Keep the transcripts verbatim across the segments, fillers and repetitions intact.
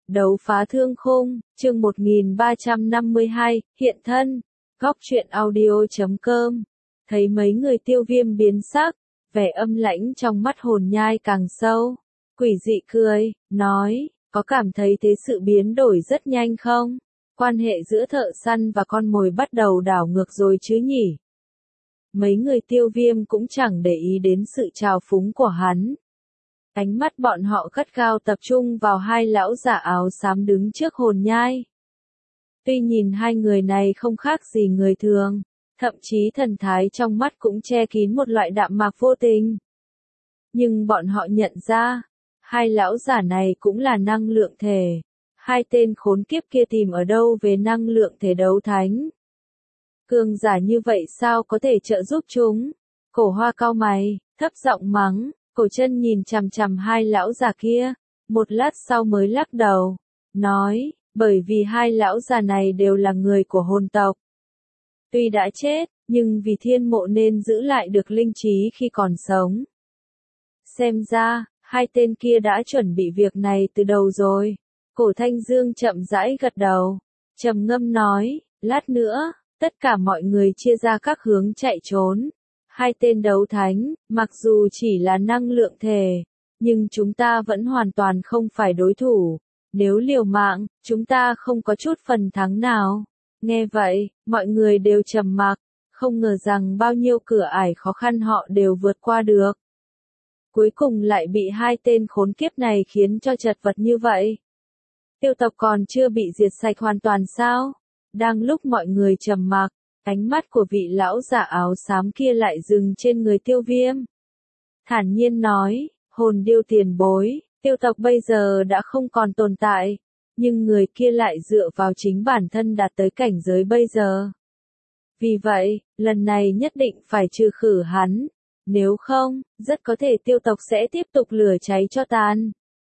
Đấu phá thương khung, chương một nghìn ba trăm năm mươi hai, hiện thân, góc truyện audio chấm com. Thấy mấy người Tiêu Viêm biến sắc, vẻ âm lãnh trong mắt Hồn Nhai càng sâu. Quỷ dị cười, nói, có cảm thấy thế sự biến đổi rất nhanh không? Quan hệ giữa thợ săn và con mồi bắt đầu đảo ngược rồi chứ nhỉ? Mấy người Tiêu Viêm cũng chẳng để ý đến sự trào phúng của hắn. Ánh mắt bọn họ gắt gao tập trung vào hai lão giả áo xám đứng trước Hồn Nhai. Tuy nhìn hai người này không khác gì người thường, thậm chí thần thái trong mắt cũng che kín một loại đạm mạc vô tình. Nhưng bọn họ nhận ra, hai lão giả này cũng là năng lượng thể. Hai tên khốn kiếp kia tìm ở đâu về năng lượng thể đấu thánh? Cường giả như vậy sao có thể trợ giúp chúng? Cổ Hoa cau mày, thấp giọng mắng. Cổ Chân nhìn chằm chằm hai lão già kia, một lát sau mới lắc đầu, nói, bởi vì hai lão già này đều là người của hồn tộc. Tuy đã chết, nhưng vì thiên mộ nên giữ lại được linh trí khi còn sống. Xem ra, hai tên kia đã chuẩn bị việc này từ đầu rồi. Cổ Thanh Dương chậm rãi gật đầu, trầm ngâm nói, lát nữa, tất cả mọi người chia ra các hướng chạy trốn. Hai tên đấu thánh, mặc dù chỉ là năng lượng thể, nhưng chúng ta vẫn hoàn toàn không phải đối thủ. Nếu liều mạng, chúng ta không có chút phần thắng nào. Nghe vậy, mọi người đều trầm mặc, không ngờ rằng bao nhiêu cửa ải khó khăn họ đều vượt qua được. Cuối cùng lại bị hai tên khốn kiếp này khiến cho chật vật như vậy. Tiêu tộc còn chưa bị diệt sạch hoàn toàn sao? Đang lúc mọi người trầm mặc, ánh mắt của vị lão giả áo xám kia lại dừng trên người Tiêu Viêm. Thản nhiên nói, hồn điêu tiền bối, tiêu tộc bây giờ đã không còn tồn tại, nhưng người kia lại dựa vào chính bản thân đạt tới cảnh giới bây giờ. Vì vậy, lần này nhất định phải trừ khử hắn, nếu không, rất có thể tiêu tộc sẽ tiếp tục lửa cháy cho tàn.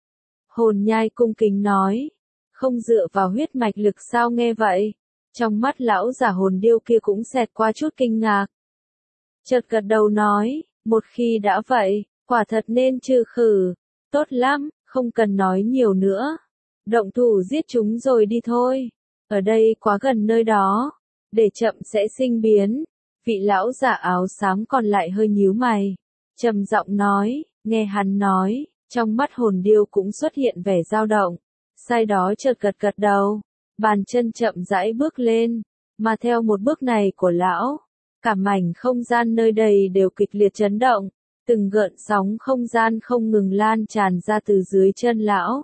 Hồn Nhai cung kính nói, không dựa vào huyết mạch lực sao? Nghe vậy, trong mắt lão giả hồn điêu kia cũng xẹt qua chút kinh ngạc. Chợt gật đầu nói, một khi đã vậy, quả thật nên trừ khử. Tốt lắm, không cần nói nhiều nữa. Động thủ giết chúng rồi đi thôi. Ở đây quá gần nơi đó. Để chậm sẽ sinh biến. Vị lão giả áo xám còn lại hơi nhíu mày. Trầm giọng nói, nghe hắn nói, trong mắt hồn điêu cũng xuất hiện vẻ dao động. Sai đó chợt gật gật đầu. Bàn chân chậm rãi bước lên, mà theo một bước này của lão, cả mảnh không gian nơi đây đều kịch liệt chấn động, từng gợn sóng không gian không ngừng lan tràn ra từ dưới chân lão.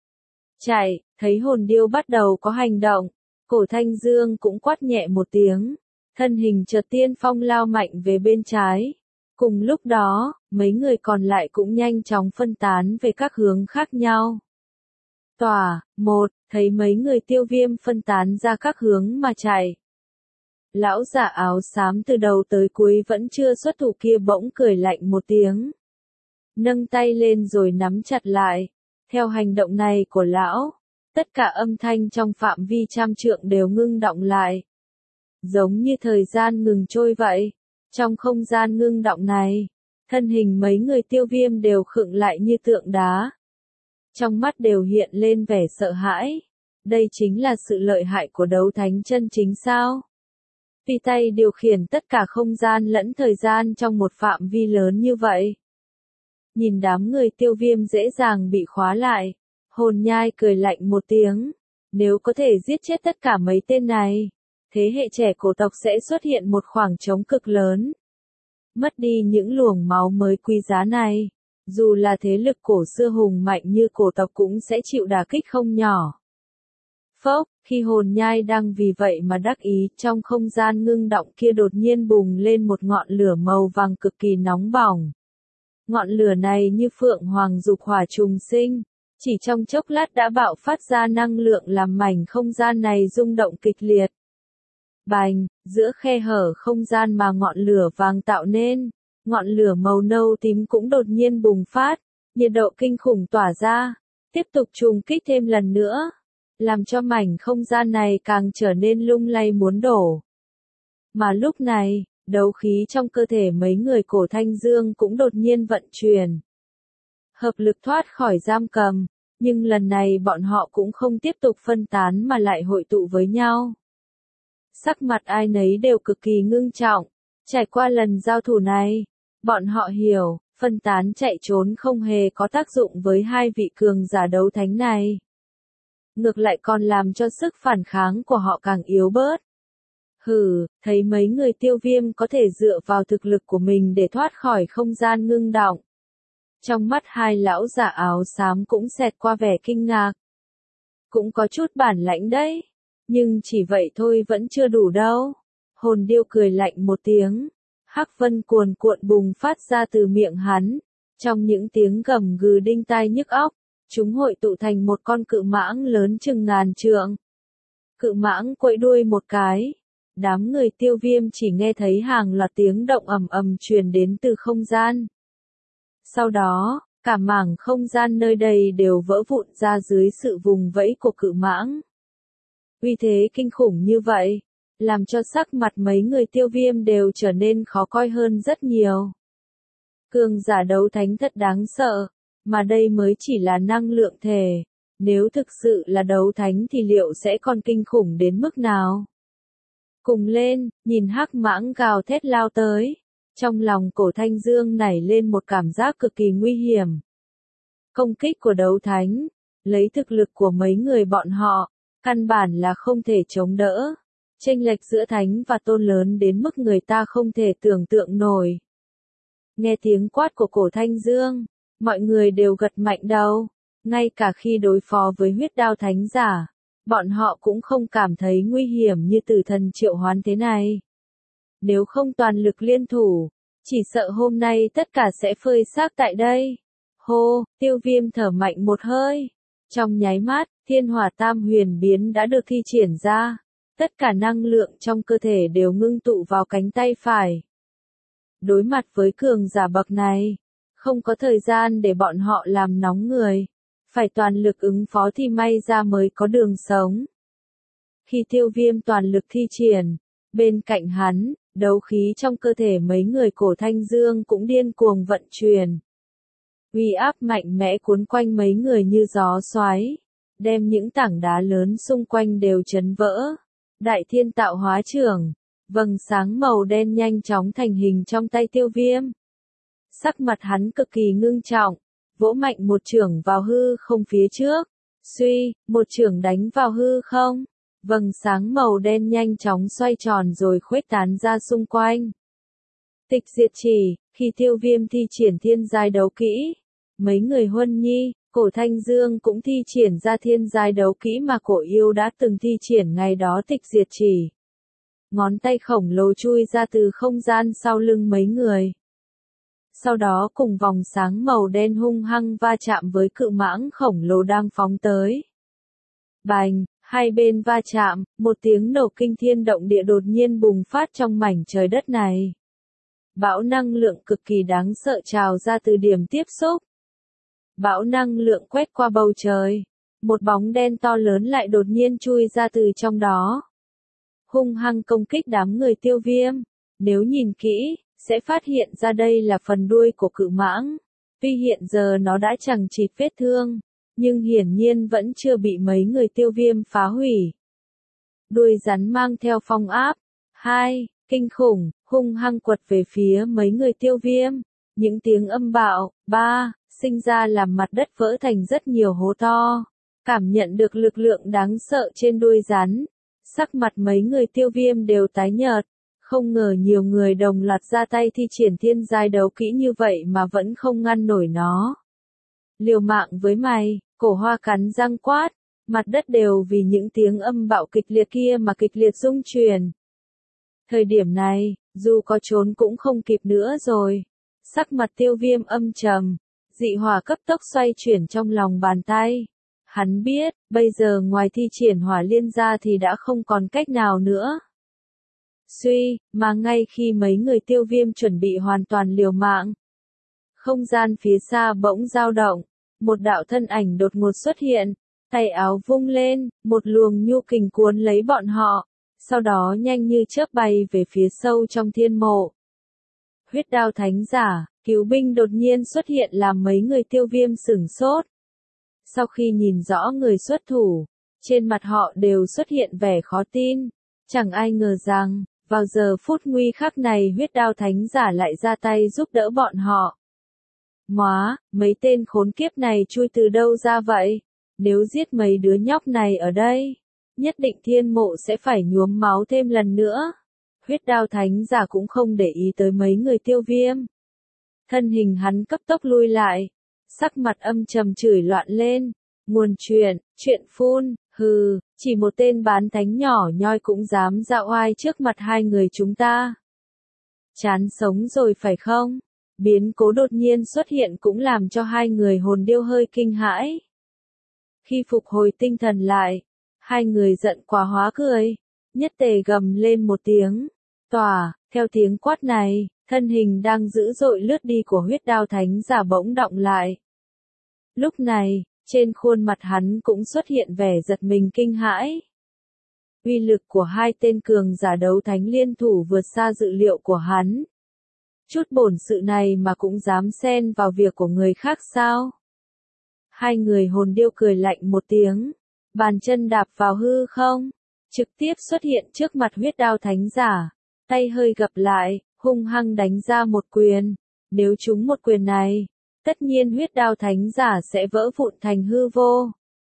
Chạy, thấy hồn điêu bắt đầu có hành động, Cổ Thanh Dương cũng quát nhẹ một tiếng, thân hình chợt tiên phong lao mạnh về bên trái. Cùng lúc đó, mấy người còn lại cũng nhanh chóng phân tán về các hướng khác nhau. Tòa, một, thấy mấy người Tiêu Viêm phân tán ra các hướng mà chạy. Lão giả áo xám từ đầu tới cuối vẫn chưa xuất thủ kia bỗng cười lạnh một tiếng. Nâng tay lên rồi nắm chặt lại. Theo hành động này của lão, tất cả âm thanh trong phạm vi trăm trượng đều ngưng đọng lại. Giống như thời gian ngừng trôi vậy. Trong không gian ngưng đọng này, thân hình mấy người Tiêu Viêm đều khựng lại như tượng đá. Trong mắt đều hiện lên vẻ sợ hãi. Đây chính là sự lợi hại của đấu thánh chân chính sao? Tùy tay điều khiển tất cả không gian lẫn thời gian trong một phạm vi lớn như vậy. Nhìn đám người Tiêu Viêm dễ dàng bị khóa lại, Hồn Nhai cười lạnh một tiếng. Nếu có thể giết chết tất cả mấy tên này, thế hệ trẻ cổ tộc sẽ xuất hiện một khoảng trống cực lớn. Mất đi những luồng máu mới quý giá này. Dù là thế lực cổ xưa hùng mạnh như cổ tộc cũng sẽ chịu đả kích không nhỏ. Phốc, khi Hồn Nhai đang vì vậy mà đắc ý, trong không gian ngưng động kia đột nhiên bùng lên một ngọn lửa màu vàng cực kỳ nóng bỏng. Ngọn lửa này như phượng hoàng dục hỏa trùng sinh, chỉ trong chốc lát đã bạo phát ra năng lượng làm mảnh không gian này rung động kịch liệt. Bành, giữa khe hở không gian mà ngọn lửa vàng tạo nên. Ngọn lửa màu nâu tím cũng đột nhiên bùng phát, nhiệt độ kinh khủng tỏa ra, tiếp tục trùng kích thêm lần nữa, làm cho mảnh không gian này càng trở nên lung lay muốn đổ. Mà lúc này, đấu khí trong cơ thể mấy người Cổ Thanh Dương cũng đột nhiên vận chuyển. Hợp lực thoát khỏi giam cầm, Nhưng lần này bọn họ cũng không tiếp tục phân tán mà lại hội tụ với nhau. Sắc mặt ai nấy đều cực kỳ ngưng trọng. Trải qua lần giao thủ này, bọn họ hiểu, phân tán chạy trốn không hề có tác dụng với hai vị cường giả đấu thánh này. Ngược lại còn làm cho sức phản kháng của họ càng yếu bớt. Hừ, thấy mấy người Tiêu Viêm có thể dựa vào thực lực của mình để thoát khỏi không gian ngưng đọng. Trong mắt hai lão giả áo xám cũng xẹt qua vẻ kinh ngạc. Cũng có chút bản lãnh đấy, nhưng chỉ vậy thôi vẫn chưa đủ đâu. Hồn điêu cười lạnh một tiếng, hắc vân cuồn cuộn bùng phát ra từ miệng hắn. Trong những tiếng gầm gừ đinh tai nhức óc, chúng hội tụ thành một con cự mãng lớn chừng ngàn trượng. Cự mãng quẫy đuôi một cái. Đám người Tiêu Viêm chỉ nghe thấy hàng loạt tiếng động ầm ầm truyền đến từ không gian. Sau đó, cả mảng không gian nơi đây đều vỡ vụn ra dưới sự vùng vẫy của cự mãng. Uy thế kinh khủng như vậy, làm cho sắc mặt mấy người Tiêu Viêm đều trở nên khó coi hơn rất nhiều. Cường giả đấu thánh thật đáng sợ, mà đây mới chỉ là năng lượng thể. Nếu thực sự là đấu thánh thì liệu sẽ còn kinh khủng đến mức nào? Cùng lên, nhìn hắc mãng gào thét lao tới. Trong lòng Cổ Thanh Dương nảy lên một cảm giác cực kỳ nguy hiểm. Công kích của đấu thánh, lấy thực lực của mấy người bọn họ, căn bản là không thể chống đỡ. Chênh lệch giữa thánh và tôn lớn đến mức người ta không thể tưởng tượng nổi. Nghe tiếng quát của Cổ Thanh Dương, mọi người đều gật mạnh đầu. Ngay cả khi đối phó với huyết đao thánh giả, bọn họ cũng không cảm thấy nguy hiểm như tử thần triệu hoán thế này. Nếu không toàn lực liên thủ, chỉ sợ hôm nay tất cả sẽ phơi xác tại đây. Hô, Tiêu Viêm thở mạnh một hơi. Trong nháy mắt, thiên hỏa tam huyền biến đã được thi triển ra. Tất cả năng lượng trong cơ thể đều ngưng tụ vào cánh tay phải. Đối mặt với cường giả bậc này, không có thời gian để bọn họ làm nóng người. Phải toàn lực ứng phó thì may ra mới có đường sống. Khi Tiêu Viêm toàn lực thi triển, bên cạnh hắn, đấu khí trong cơ thể mấy người Cổ Thanh Dương cũng điên cuồng vận chuyển. Uy áp mạnh mẽ cuốn quanh mấy người như gió xoáy, đem những tảng đá lớn xung quanh đều chấn vỡ. Đại thiên tạo hóa trưởng, vầng sáng màu đen nhanh chóng thành hình trong tay Tiêu Viêm. Sắc mặt hắn cực kỳ ngưng trọng, vỗ mạnh một chưởng vào hư không phía trước. Suy, một chưởng đánh vào hư không. Vầng sáng màu đen nhanh chóng xoay tròn rồi khuếch tán ra xung quanh. Tịch diệt chỉ, khi Tiêu Viêm thi triển thiên giai đấu kỹ, mấy người Huân Nhi, Cổ Thanh Dương cũng thi triển ra thiên giai đấu kỹ mà Cổ Yêu đã từng thi triển ngày đó tịch diệt chỉ. Ngón tay khổng lồ chui ra từ không gian sau lưng mấy người. Sau đó cùng vòng sáng màu đen hung hăng va chạm với cự mãng khổng lồ đang phóng tới. Bành, hai bên va chạm, một tiếng nổ kinh thiên động địa đột nhiên bùng phát trong mảnh trời đất này. Bão năng lượng cực kỳ đáng sợ trào ra từ điểm tiếp xúc. Bão năng lượng quét qua bầu trời. Một bóng đen to lớn lại đột nhiên chui ra từ trong đó. Hung hăng công kích đám người Tiêu Viêm. Nếu nhìn kỹ, sẽ phát hiện ra đây là phần đuôi của cự mãng. Tuy hiện giờ nó đã chằng chịt vết thương, nhưng hiển nhiên vẫn chưa bị mấy người Tiêu Viêm phá hủy. Đuôi rắn mang theo phong áp. Hai, kinh khủng, hung hăng quật về phía mấy người Tiêu Viêm. Những tiếng âm bạo. Ba, sinh ra làm mặt đất vỡ thành rất nhiều hố to. Cảm nhận được lực lượng đáng sợ trên đuôi rắn. Sắc mặt mấy người Tiêu Viêm đều tái nhợt. Không ngờ nhiều người đồng loạt ra tay thi triển thiên giai đấu kỹ như vậy mà vẫn không ngăn nổi nó. Liều mạng với mày, Cổ Hoa cắn răng quát, mặt đất đều vì những tiếng âm bạo kịch liệt kia mà kịch liệt rung chuyển. Thời điểm này, dù có trốn cũng không kịp nữa rồi. Sắc mặt Tiêu Viêm âm trầm, dị hỏa cấp tốc xoay chuyển trong lòng bàn tay. Hắn biết, bây giờ ngoài thi triển hỏa liên ra thì đã không còn cách nào nữa. Suy, mà ngay khi mấy người Tiêu Viêm chuẩn bị hoàn toàn liều mạng, không gian phía xa bỗng dao động, một đạo thân ảnh đột ngột xuất hiện, tay áo vung lên, một luồng nhu kình cuốn lấy bọn họ, sau đó nhanh như chớp bay về phía sâu trong thiên mộ. Huyết đao thánh giả, cứu binh đột nhiên xuất hiện làm mấy người Tiêu Viêm sửng sốt. Sau khi nhìn rõ người xuất thủ, trên mặt họ đều xuất hiện vẻ khó tin. Chẳng ai ngờ rằng, vào giờ phút nguy khắc này huyết đao thánh giả lại ra tay giúp đỡ bọn họ. Móa, mấy tên khốn kiếp này chui từ đâu ra vậy? Nếu giết mấy đứa nhóc này ở đây, nhất định thiên mộ sẽ phải nhuốm máu thêm lần nữa. Huyết đao thánh giả cũng không để ý tới mấy người Tiêu Viêm. Thân hình hắn cấp tốc lui lại, sắc mặt âm trầm chửi loạn lên. Nguồn chuyện, chuyện phun, hừ, chỉ một tên bán thánh nhỏ nhoi cũng dám ra oai trước mặt hai người chúng ta. Chán sống rồi phải không? Biến cố đột nhiên xuất hiện cũng làm cho hai người hồn điêu hơi kinh hãi. Khi phục hồi tinh thần lại, hai người giận quá hóa cười, nhất tề gầm lên một tiếng. Tỏa, theo tiếng quát này, thân hình đang dữ dội lướt đi của huyết đao thánh giả bỗng động lại. Lúc này, trên khuôn mặt hắn cũng xuất hiện vẻ giật mình kinh hãi. Uy lực của hai tên cường giả đấu thánh liên thủ vượt xa dự liệu của hắn. Chút bổn sự này mà cũng dám xen vào việc của người khác sao? Hai người hồn điêu cười lạnh một tiếng, bàn chân đạp vào hư không, trực tiếp xuất hiện trước mặt huyết đao thánh giả, tay hơi gập lại, hung hăng đánh ra một quyền. Nếu trúng một quyền này, tất nhiên huyết đao thánh giả sẽ vỡ vụn thành hư vô.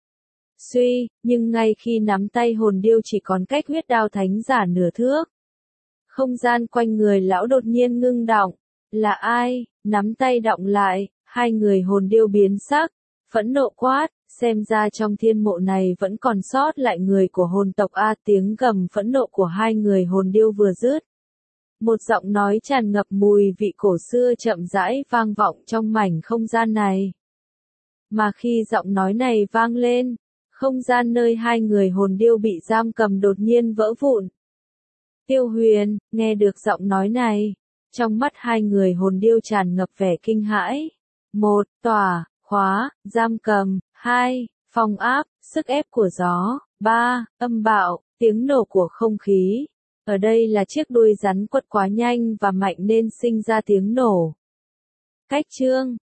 Suy, nhưng ngay khi nắm tay hồn điêu chỉ còn cách huyết đao thánh giả nửa thước. Không gian quanh người lão đột nhiên ngưng đọng. Là ai? Nắm tay đọng lại, hai người hồn điêu biến sắc, phẫn nộ quát, xem ra trong thiên mộ này vẫn còn sót lại người của hồn tộc A. Tiếng gầm phẫn nộ của hai người hồn điêu vừa dứt. Một giọng nói tràn ngập mùi vị cổ xưa chậm rãi vang vọng trong mảnh không gian này. Mà khi giọng nói này vang lên, không gian nơi hai người hồn điêu bị giam cầm đột nhiên vỡ vụn. Tiêu Huyền, nghe được giọng nói này, trong mắt hai người hồn điêu tràn ngập vẻ kinh hãi. Một, tỏa, khóa, giam cầm. Hai, phong áp, sức ép của gió. Ba, âm bạo, tiếng nổ của không khí. Ở đây là chiếc đuôi rắn quất quá nhanh và mạnh nên sinh ra tiếng nổ. Cách chương